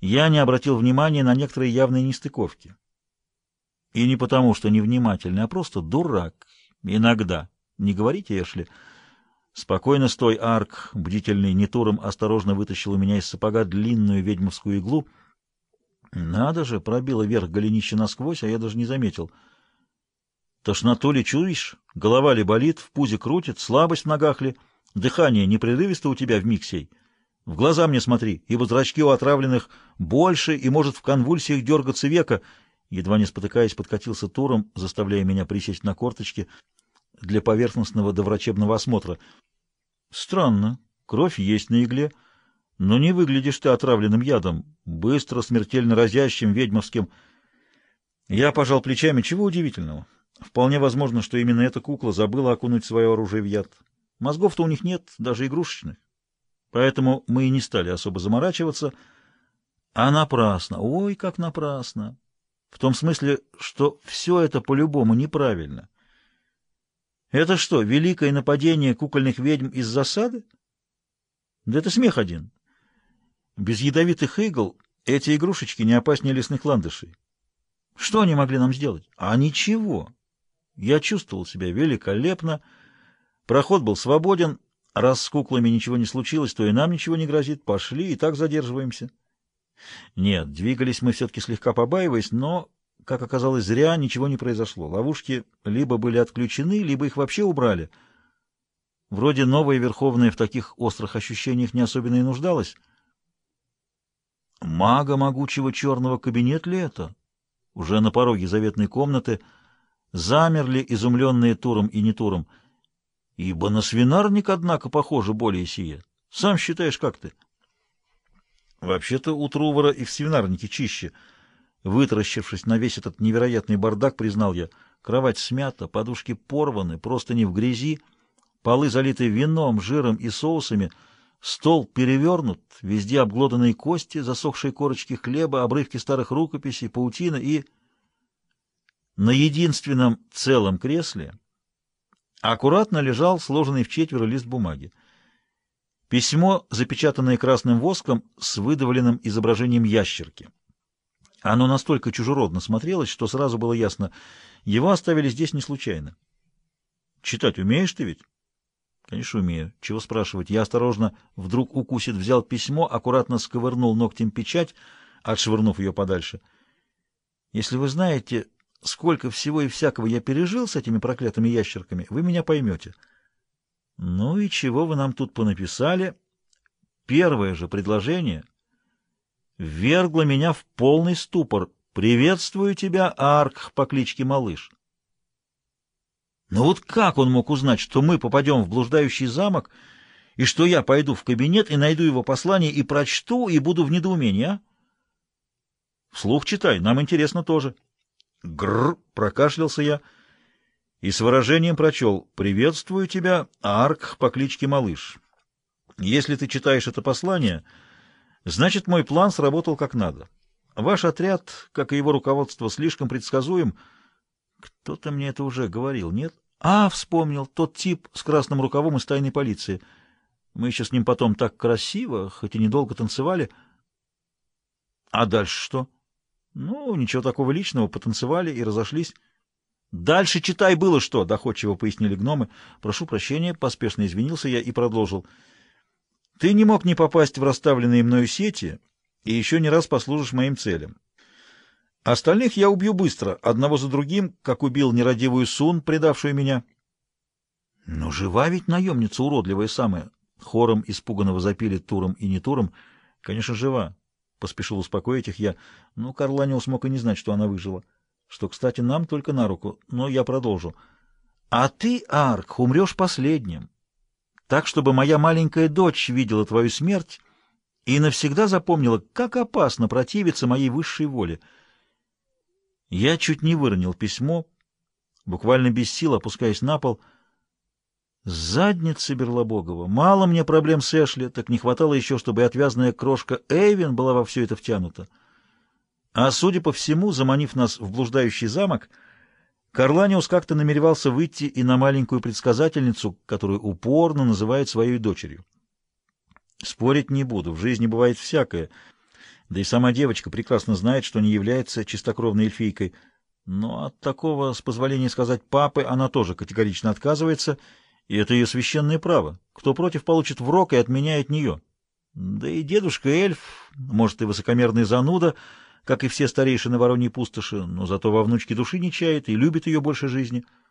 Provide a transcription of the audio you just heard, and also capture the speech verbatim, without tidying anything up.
я не обратил внимания на некоторые явные нестыковки. И не потому, что невнимательный, а просто дурак. Иногда. Не говорите, Эшли. Спокойно стой, Арк. Бдительный Нитуром осторожно вытащил у меня из сапога длинную ведьмовскую иглу. Надо же, пробило вверх голенище насквозь, а я даже не заметил. Тошноту ли чуешь? Голова ли болит? В пузе крутит? Слабость в ногах ли? Дыхание непрерывисто у тебя вмиг сей? В глаза мне смотри, ибо зрачки у отравленных больше, и может в конвульсиях дергаться века. Едва не спотыкаясь, подкатился Туром, заставляя меня присесть на корточки для поверхностного доврачебного осмотра. Странно, кровь есть на игле, но не выглядишь ты отравленным ядом, быстро, смертельно разящим, ведьмовским. Я пожал плечами, чего удивительного. Вполне возможно, что именно эта кукла забыла окунуть свое оружие в яд. Мозгов-то у них нет, даже игрушечных. Поэтому мы и не стали особо заморачиваться. А напрасно, ой, как напрасно. В том смысле, что все это по-любому неправильно. Это что, великое нападение кукольных ведьм из засады? Да это смех один. Без ядовитых игл эти игрушечки не опаснее лесных ландышей. Что они могли нам сделать? А ничего. Я чувствовал себя великолепно. Проход был свободен. Раз с куклами ничего не случилось, то и нам ничего не грозит. Пошли, и так задерживаемся. Нет, двигались мы все-таки слегка побаиваясь, но, как оказалось, зря ничего не произошло. Ловушки либо были отключены, либо их вообще убрали. Вроде новая Верховная в таких острых ощущениях не особенно и нуждалась. Мага могучего черного кабинет ли это? Уже на пороге заветной комнаты замерли изумленные Туром и Нитуром. Ибо на свинарник, однако, похоже более сие. Сам считаешь, как ты? Вообще-то у Трувора и в свинарнике чище. Вытаращившись на весь этот невероятный бардак, признал я. Кровать смята, подушки порваны, просто не в грязи, полы залиты вином, жиром и соусами, стол перевернут, везде обглоданные кости, засохшие корочки хлеба, обрывки старых рукописей, паутина и... На единственном целом кресле аккуратно лежал сложенный в четверо лист бумаги. Письмо, запечатанное красным воском с выдавленным изображением ящерки. Оно настолько чужеродно смотрелось, что сразу было ясно, его оставили здесь не случайно. Читать умеешь ты ведь? Конечно, умею. Чего спрашивать? Я осторожно, вдруг укусит, взял письмо, аккуратно сковырнул ногтем печать, отшвырнув ее подальше. Если вы знаете, сколько всего и всякого я пережил с этими проклятыми ящерками, вы меня поймете. Ну и чего вы нам тут понаписали? Первое же предложение ввергло меня в полный ступор. «Приветствую тебя, Арк по кличке Малыш». Но вот как он мог узнать, что мы попадем в блуждающий замок, и что я пойду в кабинет и найду его послание, и прочту, и буду в недоумении, а? Вслух читай, нам интересно тоже. Гррр, прокашлялся я и с выражением прочел: «Приветствую тебя, Арк по кличке Малыш. Если ты читаешь это послание, значит, мой план сработал как надо. Ваш отряд, как и его руководство, слишком предсказуем». Кто-то мне это уже говорил, нет? А, вспомнил, тот тип с красным рукавом из тайной полиции. Мы еще с ним потом так красиво, хоть и недолго танцевали. А дальше что? Ну, ничего такого личного, потанцевали и разошлись. Дальше читай было что, доходчиво пояснили гномы. Прошу прощения, поспешно извинился я и продолжил. Ты не мог не попасть в расставленные мною сети и еще не раз послужишь моим целям. Остальных я убью быстро, одного за другим, как убил нерадивую Сун, предавшую меня. Но жива ведь наемница уродливая самая. Хором испуганного запили Туром и Нитуром. Конечно, жива. Поспешил успокоить их я. Но Карланиус мог и не знать, что она выжила. Что, кстати, нам только на руку. Но я продолжу. А ты, Арк, умрешь последним. Так, чтобы моя маленькая дочь видела твою смерть и навсегда запомнила, как опасно противиться моей высшей воле. Я чуть не выронил письмо, буквально без сил опускаясь на пол. Задница Берлобогова. Мало мне проблем с Эшли, так не хватало еще, чтобы и отвязная крошка Эйвин была во все это втянута. А, судя по всему, заманив нас в блуждающий замок, Карланиус как-то намеревался выйти и на маленькую предсказательницу, которую упорно называет своей дочерью. Спорить не буду, в жизни бывает всякое. Да и сама девочка прекрасно знает, что не является чистокровной эльфийкой. Но от такого, с позволения сказать, папы она тоже категорично отказывается, и это ее священное право. Кто против, получит врок и отменяет нее. Да и дедушка эльф, может, и высокомерный зануда, как и все старейшины Вороньей пустоши, но зато во внучке души не чает и любит ее больше жизни.